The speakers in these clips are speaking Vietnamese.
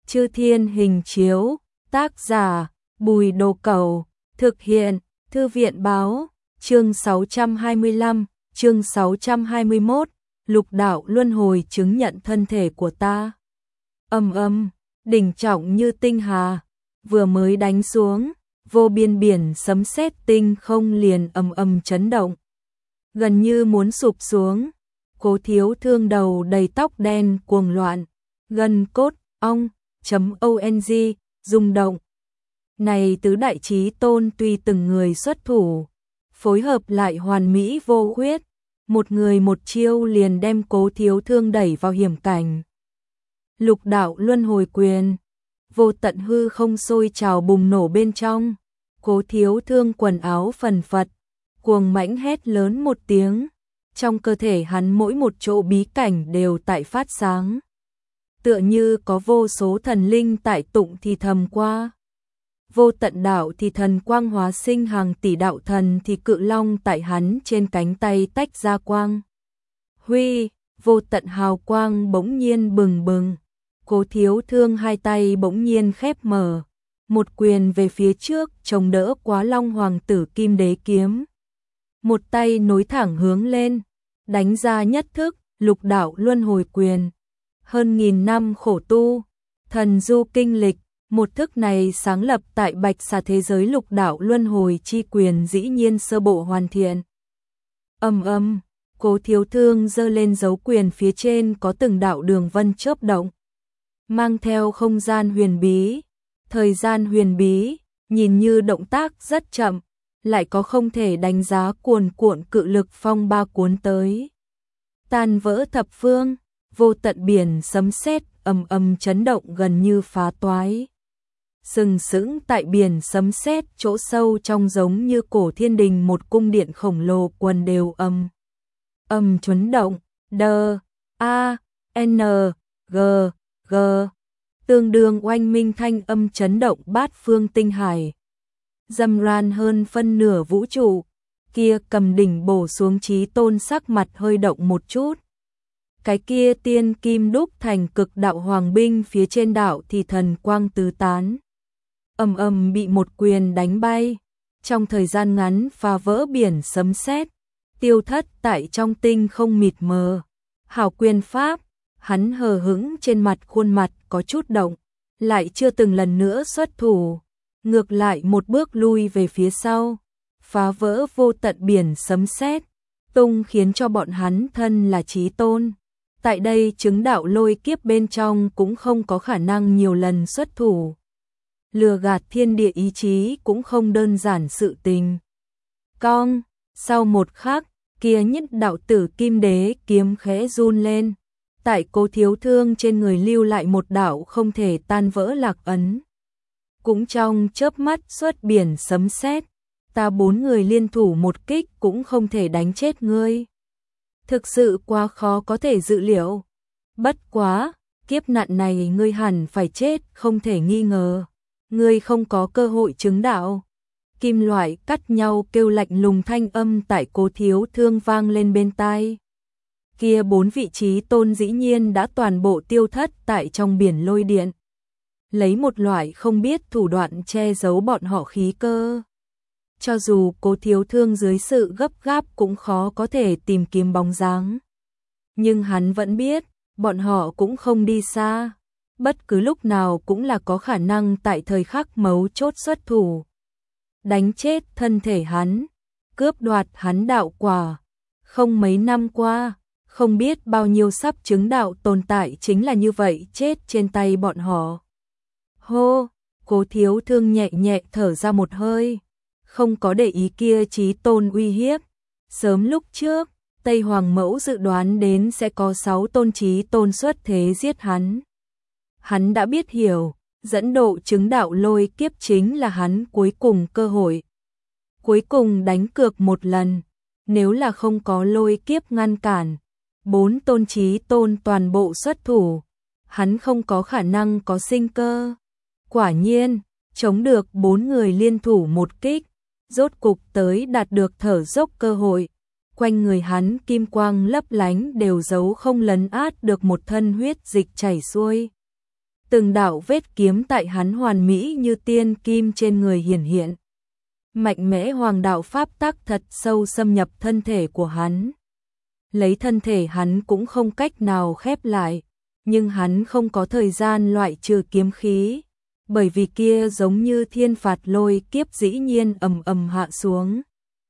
Chư Thiên Hình Chiếu, tác giả Bùi Đồ Cẩu, thực hiện Thư viện Báo, chương 625, chương 621, lục đạo luân hồi chứng nhận thân thể của ta. Đỉnh trọng như tinh hà, vừa mới đánh xuống, vô biên biển sấm sét tinh không liền chấn động. Gần như muốn sụp xuống, Cố Thiếu Thương đầu đầy tóc đen cuồng loạn, gân cốt, ong, .ong, rung động. Này tứ đại chí tôn tuy từng người xuất thủ, phối hợp lại hoàn mỹ vô khuyết, một người một chiêu liền đem Cố Thiếu Thương đẩy vào hiểm cảnh. Lục đạo luân hồi quyền, vô tận hư không sôi trào bùng nổ bên trong, Cố Thiếu Thương quần áo phần phật, cuồng mãnh hét lớn một tiếng, trong cơ thể hắn mỗi một chỗ bí cảnh đều tại phát sáng. Tựa như có vô số thần linh tại tụng thì thầm qua. Vô tận đạo thì thần quang hóa sinh hàng tỷ đạo thần thì cự long tại hắn trên cánh tay tách ra quang. Huy, vô tận hào quang bỗng nhiên bừng bừng. Cố Thiếu Thương hai tay bỗng nhiên khép mở. Một quyền về phía trước chống đỡ Quá Long Hoàng tử Kim Đế kiếm. Một tay nối thẳng hướng lên, đánh ra nhất thức, lục đạo luân hồi quyền. Hơn nghìn năm khổ tu, thần du kinh lịch, một thức này sáng lập tại Bạch Xà thế giới lục đạo luân hồi chi quyền dĩ nhiên sơ bộ hoàn thiện. Cố Thiếu Thương giơ lên dấu quyền phía trên có từng đạo đường vân chớp động, mang theo không gian huyền bí, thời gian huyền bí, nhìn như động tác rất chậm, lại có không thể đánh giá cuồn cuộn cự lực phong ba cuốn tới. Tan vỡ thập phương, vô tận biển sấm sét chấn động gần như phá toái. Sừng sững tại biển sấm sét chỗ sâu trong giống như cổ thiên đình một cung điện khổng lồ quần đều chấn động, N, G, tương đương oanh minh thanh âm chấn động bát phương tinh hải. Dâm ran hơn phân nửa vũ trụ, kia cầm đỉnh bổ xuống chí tôn sắc mặt hơi động một chút. Cái kia tiên kim đúc thành cực đạo hoàng binh phía trên đạo thì thần quang tứ tán. Bị một quyền đánh bay, trong thời gian ngắn phá vỡ biển sấm sét, tiêu thất tại trong tinh không mịt mờ. Hảo quyền pháp, hắn hờ hững trên mặt khuôn mặt có chút động, lại chưa từng lần nữa xuất thủ, ngược lại một bước lui về phía sau, phá vỡ vô tận biển sấm sét, tung khiến cho bọn hắn thân là chí tôn. Tại đây chứng đạo lôi kiếp bên trong cũng không có khả năng nhiều lần xuất thủ. Lừa gạt thiên địa ý chí cũng không đơn giản sự tình. Sau một khắc, kia nhất đạo tử Kim Đế kiếm khẽ run lên. Tại Cố Thiếu Thương trên người lưu lại một đạo không thể tan vỡ lạc ấn. Cũng trong chớp mắt xuất biển sấm sét, ta bốn người liên thủ một kích cũng không thể đánh chết ngươi. Thực sự quá khó có thể dự liệu. Bất quá, kiếp nạn này ngươi hẳn phải chết không thể nghi ngờ. Ngươi không có cơ hội chứng đạo. Kim loại cắt nhau kêu lạnh lùng thanh âm tại Cố Thiếu Thương vang lên bên tai. Kia bốn vị trí tôn dĩ nhiên đã toàn bộ tiêu thất tại trong biển lôi điện. Lấy một loại không biết thủ đoạn che giấu bọn họ khí cơ. Cho dù Cố Thiếu Thương dưới sự gấp gáp cũng khó có thể tìm kiếm bóng dáng. Nhưng hắn vẫn biết, bọn họ cũng không đi xa. Bất cứ lúc nào cũng là có khả năng tại thời khắc mấu chốt xuất thủ. Đánh chết thân thể hắn, cướp đoạt hắn đạo quả. Không mấy năm qua, không biết bao nhiêu sắp chứng đạo tồn tại chính là như vậy chết trên tay bọn họ. Hô, Cố Thiếu Thương nhẹ nhẹ thở ra một hơi. Không có để ý kia chí tôn uy hiếp. Sớm lúc trước, Tây Hoàng Mẫu dự đoán đến sẽ có 6 tôn chí tôn xuất thế giết hắn. Hắn đã biết hiểu, dẫn độ chứng đạo lôi kiếp chính là hắn cuối cùng cơ hội. Cuối cùng đánh cược một lần, nếu là không có lôi kiếp ngăn cản, 4 tôn chí tôn toàn bộ xuất thủ, hắn không có khả năng có sinh cơ. Quả nhiên, chống được 4 người liên thủ một kích, rốt cục tới đạt được thở dốc cơ hội. Quanh người hắn kim quang lấp lánh đều giấu không lấn át được một thân huyết dịch chảy xuôi. từng đạo vết kiếm tại hắn hoàn mỹ như tiên kim trên người hiển hiện. Mạnh mẽ hoàng đạo pháp tắc thật sâu xâm nhập thân thể của hắn. Lấy thân thể hắn cũng không cách nào khép lại, nhưng hắn không có thời gian loại trừ kiếm khí, bởi vì kia giống như thiên phạt lôi kiếp dĩ nhiên ầm ầm hạ xuống.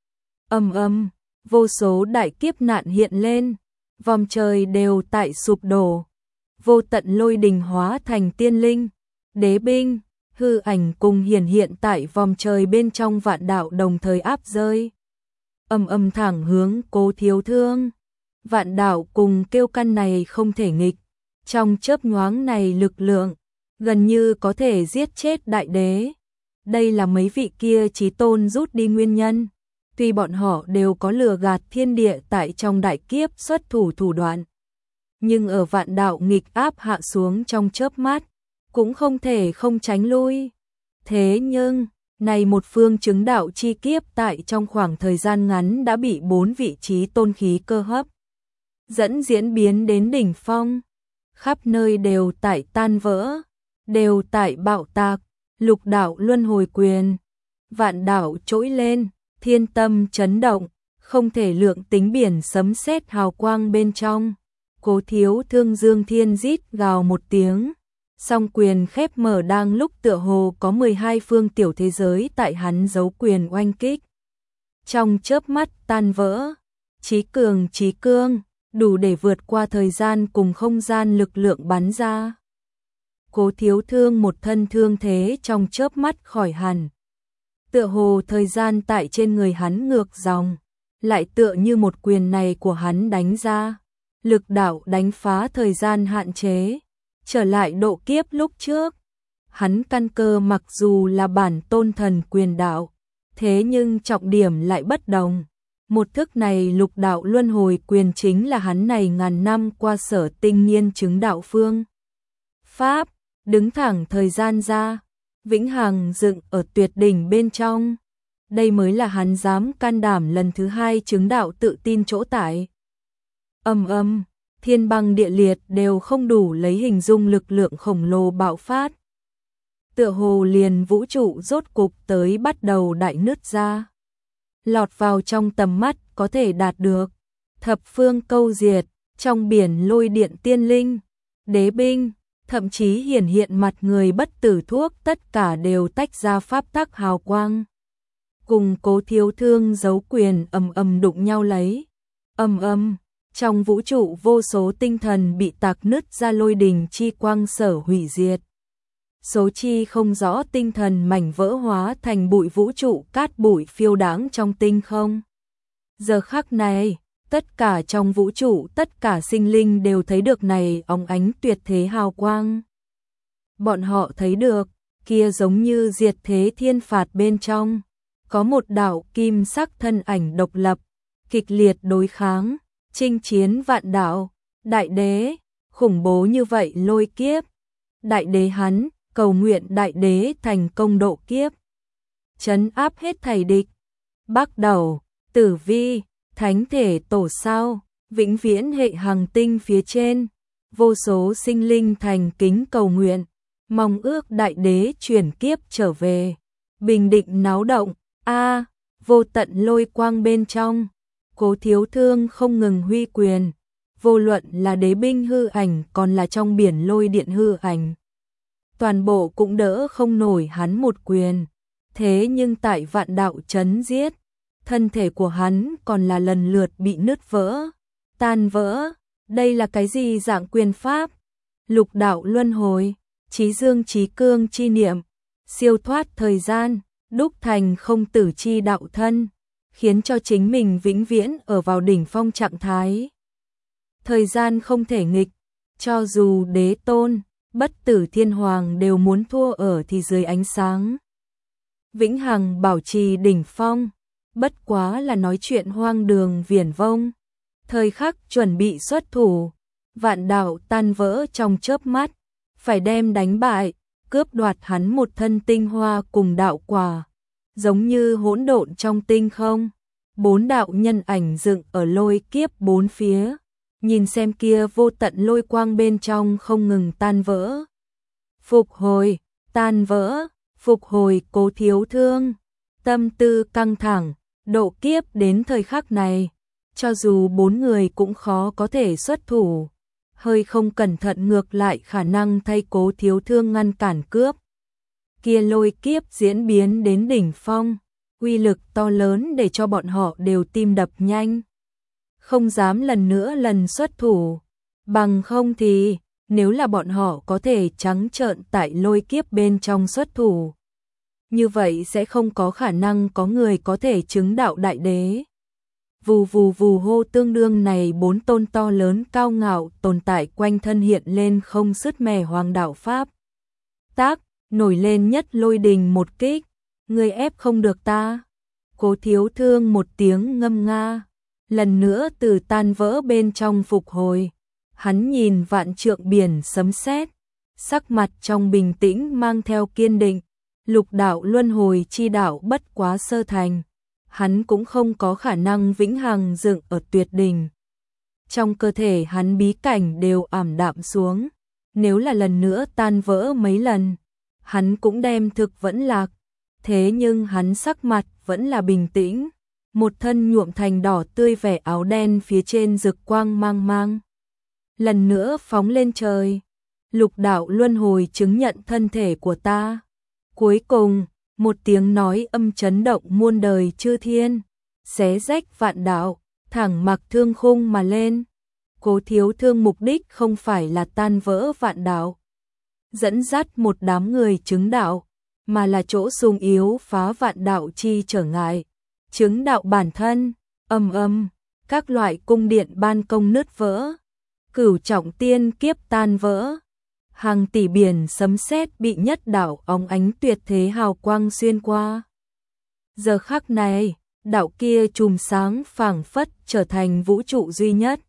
Ầm ầm, vô số đại kiếp nạn hiện lên, vòng trời đều tại sụp đổ. Vô tận lôi đình hóa thành tiên linh, đế binh, hư ảnh cùng hiển hiện tại vòng trời bên trong vạn đạo đồng thời áp rơi. Ầm ầm thẳng hướng Cố Thiếu Thương. Vạn đạo cùng kêu căn này không thể nghịch, trong chớp nhoáng này lực lượng gần như có thể giết chết đại đế. Đây là mấy vị kia chí tôn rút đi nguyên nhân. Tuy bọn họ đều có lừa gạt thiên địa tại trong đại kiếp xuất thủ đoạn, nhưng ở vạn đạo nghịch áp hạ xuống trong chớp mắt, cũng không thể không tránh lui. Thế nhưng, này một phương chứng đạo chi kiếp tại trong khoảng thời gian ngắn đã bị 4 vị trí tôn khí cơ hấp dẫn diễn biến đến đỉnh phong, khắp nơi đều tại tan vỡ, đều tại bạo tạc, lục đạo luân hồi quyền, vạn đạo trỗi lên, thiên tâm chấn động, không thể lượng tính biển sấm sét hào quang bên trong. Cố Thiếu Thương dương thiên rít gào một tiếng, song quyền khép mở đang lúc tựa hồ có 12 phương tiểu thế giới tại hắn giấu quyền oanh kích. Trong chớp mắt tan vỡ, chí cương, đủ để vượt qua thời gian cùng không gian lực lượng bắn ra. Cố Thiếu Thương một thân thương thế trong chớp mắt khỏi hẳn. Tựa hồ thời gian tại trên người hắn ngược dòng, lại tựa như một quyền này của hắn đánh ra. Lực đạo đánh phá thời gian hạn chế, trở lại độ kiếp lúc trước. Hắn căn cơ mặc dù là bản tôn thần quyền đạo, thế nhưng trọng điểm lại bất đồng. Một thức này lục đạo luân hồi quyền chính là hắn này ngàn năm qua sở tinh nghiên chứng đạo phương pháp, đứng thẳng thời gian ra, vĩnh hằng dựng ở tuyệt đỉnh bên trong. Đây mới là hắn dám can đảm lần thứ 2 chứng đạo tự tin chỗ tại. Ầm, thiên băng địa liệt đều không đủ lấy hình dung lực lượng khổng lồ bạo phát. Tựa hồ liền vũ trụ rốt cục tới bắt đầu đại nứt ra. Lọt vào trong tầm mắt có thể đạt được. Thập phương câu diệt, trong biển lôi điện tiên linh, đế binh, thậm chí hiển hiện mặt người bất tử thuốc tất cả đều tách ra pháp tắc hào quang. Cùng Cố Thiếu Thương giấu quyền ầm đụng nhau lấy. Ầm, trong vũ trụ vô số tinh thần bị tạc nứt ra lôi đình chi quang sở hủy diệt. Số chi không rõ tinh thần mảnh vỡ hóa thành bụi vũ trụ cát bụi phiêu đáng trong tinh không. Giờ khắc này, tất cả trong vũ trụ tất cả sinh linh đều thấy được này óng ánh tuyệt thế hào quang. Bọn họ thấy được, kia giống như diệt thế thiên phạt bên trong, có một đạo kim sắc thân ảnh độc lập, kịch liệt đối kháng, chinh chiến vạn đạo, đại đế, khủng bố như vậy lôi kiếp. Đại đế hắn, cầu nguyện đại đế thành công độ kiếp, trấn áp hết thảy địch. Bắc Đầu, Tử Vi, Thánh Thể Tổ Sao, vĩnh viễn hệ hành tinh phía trên, vô số sinh linh thành kính cầu nguyện, mong ước đại đế chuyển kiếp trở về, bình định náo động. Vô tận lôi quang bên trong, Cố Thiếu Thương không ngừng huy quyền, vô luận là đế binh hư ảnh còn là trong biển lôi điện hư ảnh, toàn bộ cũng đỡ không nổi hắn một quyền. Thế nhưng tại vạn đạo chấn giết, thân thể của hắn còn là lần lượt bị nứt vỡ, tan vỡ. Đây là cái gì dạng quyền pháp? Lục đạo luân hồi, chí dương chí cương chi niệm, siêu thoát thời gian, đúc thành không tử chi đạo thân, khiến cho chính mình vĩnh viễn ở vào đỉnh phong trạng thái. Thời gian không thể nghịch, cho dù đế tôn, bất tử thiên hoàng đều muốn thua ở thì dưới ánh sáng. Vĩnh hằng bảo trì đỉnh phong, bất quá là nói chuyện hoang đường viển vông. Thời khắc chuẩn bị xuất thủ, vạn đạo tan vỡ trong chớp mắt, phải đem đánh bại, cướp đoạt hắn một thân tinh hoa cùng đạo quả, giống như hỗn độn trong tinh không. 4 đạo nhân ảnh dựng ở lôi kiếp bốn phía, nhìn xem kia vô tận lôi quang bên trong không ngừng tan vỡ. Phục hồi, tan vỡ, phục hồi Cố Thiếu Thương. Tâm tư căng thẳng, độ kiếp đến thời khắc này, cho dù 4 người cũng khó có thể xuất thủ. Hơi không cẩn thận ngược lại khả năng thay Cố Thiếu Thương ngăn cản cướp. Kia lôi kiếp diễn biến đến đỉnh phong, uy lực to lớn để cho bọn họ đều tim đập nhanh. Không dám lần xuất thủ, bằng không thì, nếu là bọn họ có thể trắng trợn tại lôi kiếp bên trong xuất thủ. Như vậy sẽ không có khả năng có người có thể chứng đạo đại đế. Vù vù vù hô, tương đương này 4 tôn to lớn cao ngạo tồn tại quanh thân hiện lên không sứt mẻ hoàng đạo pháp. Tác, nổi lên nhất lôi đình một kích, người ép không được ta. Cố Thiếu Thương một tiếng ngâm nga, lần nữa từ tan vỡ bên trong phục hồi. Hắn nhìn vạn trượng biển sấm sét, sắc mặt trong bình tĩnh mang theo kiên định. Lục đạo luân hồi chi đạo bất quá sơ thành, hắn cũng không có khả năng vĩnh hằng dựng ở tuyệt đỉnh. Trong cơ thể hắn bí cảnh đều ảm đạm xuống, nếu là lần nữa tan vỡ mấy lần, hắn cũng đem thực vẫn lạc. Thế nhưng hắn sắc mặt vẫn là bình tĩnh, một thân nhuộm thành đỏ tươi, vẻ áo đen phía trên rực quang mang mang. Lần nữa phóng lên trời, lục đạo luân hồi chứng nhận thân thể của ta. Cuối cùng, một tiếng nói âm chấn động muôn đời chư thiên, xé rách vạn đạo, thẳng mặc thương khung mà lên. Cố Thiếu Thương mục đích không phải là tan vỡ vạn đạo, dẫn dắt một đám người chứng đạo, mà là chỗ sung yếu phá vạn đạo chi trở ngại. Chứng đạo bản thân, các loại cung điện ban công nứt vỡ, cửu trọng tiên kiếp tan vỡ. Hàng tỷ biển sấm sét bị nhất đạo óng ánh tuyệt thế hào quang xuyên qua. Giờ khắc này, đạo kia chùm sáng phảng phất trở thành vũ trụ duy nhất,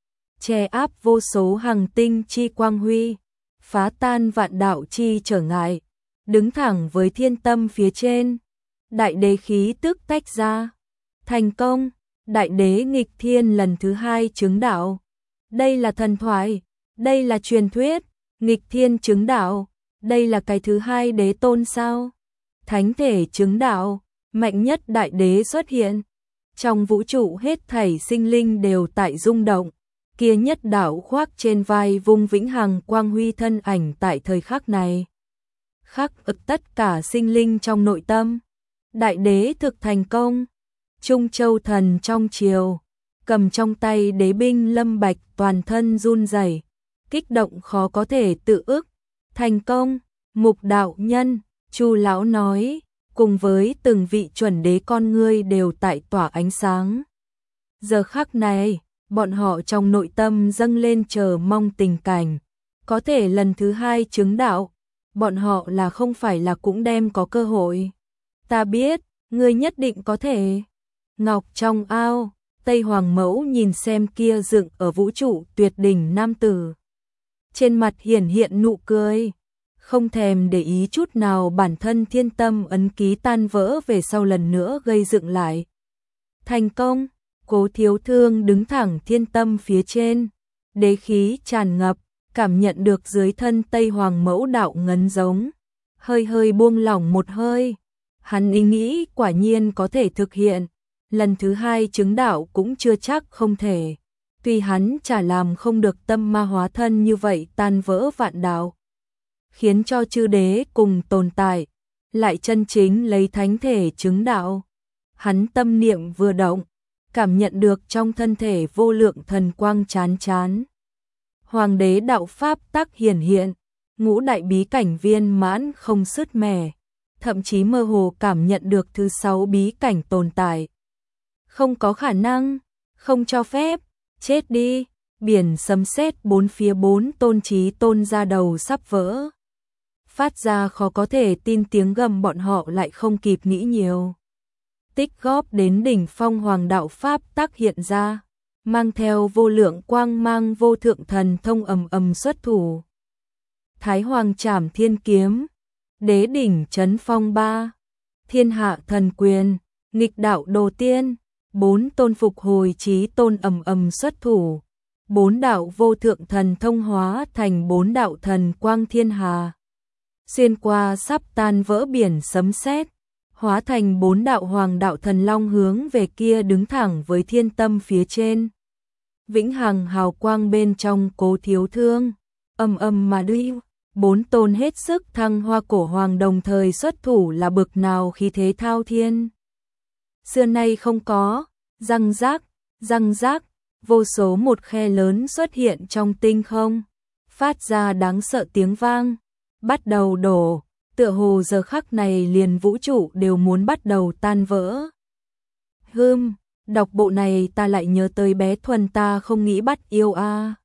che áp vô số hàng tinh chi quang huy, phá tan vạn đạo chi trở ngại, đứng thẳng với thiên tâm phía trên. Đại đế khí tức tách ra, thành công, đại đế nghịch thiên lần thứ 2 chứng đạo. Đây là thần thoại, đây là truyền thuyết. Nghịch thiên chứng đạo, đây là cái thứ 2 đế tôn sao? Thánh thể chứng đạo, mạnh nhất đại đế xuất hiện. Trong vũ trụ hết thảy sinh linh đều tại rung động, kia nhất đạo khoác trên vai vung vĩnh hằng quang huy thân ảnh tại thời khắc này. Khắc ức tất cả sinh linh trong nội tâm. Đại đế thực thành công. Trung Châu thần trong triều, cầm trong tay đế binh Lâm Bạch toàn thân run rẩy, kích động khó có thể tự ức. Thành công, Mục đạo nhân, Chu lão nói, cùng với từng vị chuẩn đế con ngươi đều tại tỏa ánh sáng. Giờ khắc này, bọn họ trong nội tâm dâng lên chờ mong tình cảnh, có thể lần thứ 2 chứng đạo, bọn họ là không phải là cũng đem có cơ hội. Ta biết, ngươi nhất định có thể. Ngọc trong ao, Tây Hoàng Mẫu nhìn xem kia dựng ở vũ trụ tuyệt đỉnh nam tử. Trên mặt hiển hiện nụ cười, không thèm để ý chút nào bản thân thiên tâm ấn ký tan vỡ về sau lần nữa gây dựng lại. Thành công, Cố Thiếu Thương đứng thẳng thiên tâm phía trên, đế khí tràn ngập, cảm nhận được dưới thân Tây Hoàng Mẫu đạo ngấn giống, hơi buông lỏng một hơi. Hắn ý nghĩ quả nhiên có thể thực hiện, lần thứ 2 chứng đạo cũng chưa chắc không thể. Tuy hắn chả làm không được tâm ma hóa thân như vậy tan vỡ vạn đạo, khiến cho chư đế cùng tồn tại, lại chân chính lấy thánh thể chứng đạo. Hắn tâm niệm vừa động, cảm nhận được trong thân thể vô lượng thần quang chán chán. Hoàng đế đạo pháp tắc hiển hiện, ngũ đại bí cảnh viên mãn không sứt mẻ, thậm chí mơ hồ cảm nhận được thứ 6 bí cảnh tồn tại. Không có khả năng, không cho phép, chết đi, biển sấm sét bốn phía 4 tôn chí tôn ra đầu sắp vỡ. Phát ra khó có thể tin tiếng gầm, bọn họ lại không kịp nghĩ nhiều. Tích góp đến đỉnh phong hoàng đạo pháp tắc hiện ra, mang theo vô lượng quang mang vô thượng thần thông ầm xuất thủ. Thái Hoàng Trảm Thiên Kiếm, Đế đỉnh chấn phong 3, Thiên hạ thần quyền, Nghịch đạo đồ tiên, 4 tôn phục hồi chí tôn xuất thủ. 4 đạo vô thượng thần thông hóa thành 4 đạo thần quang thiên hà. xuyên qua sắp tan vỡ biển sấm sét, hóa thành 4 đạo hoàng đạo thần long hướng về kia đứng thẳng với thiên tâm phía trên. Vĩnh hằng hào quang bên trong Cố Thiếu Thương, âm âm mà đi, 4 tôn hết sức thăng hoa cổ hoàng đồng thời xuất thủ là bực nào khí thế thao thiên. Xưa nay không có, răng rác, vô số một khe lớn xuất hiện trong tinh không, phát ra đáng sợ tiếng vang, bắt đầu đổ, tựa hồ giờ khắc này liền vũ trụ đều muốn bắt đầu tan vỡ. Đọc bộ này ta lại nhớ tới bé Thuần ta không nghĩ bắt yêu a.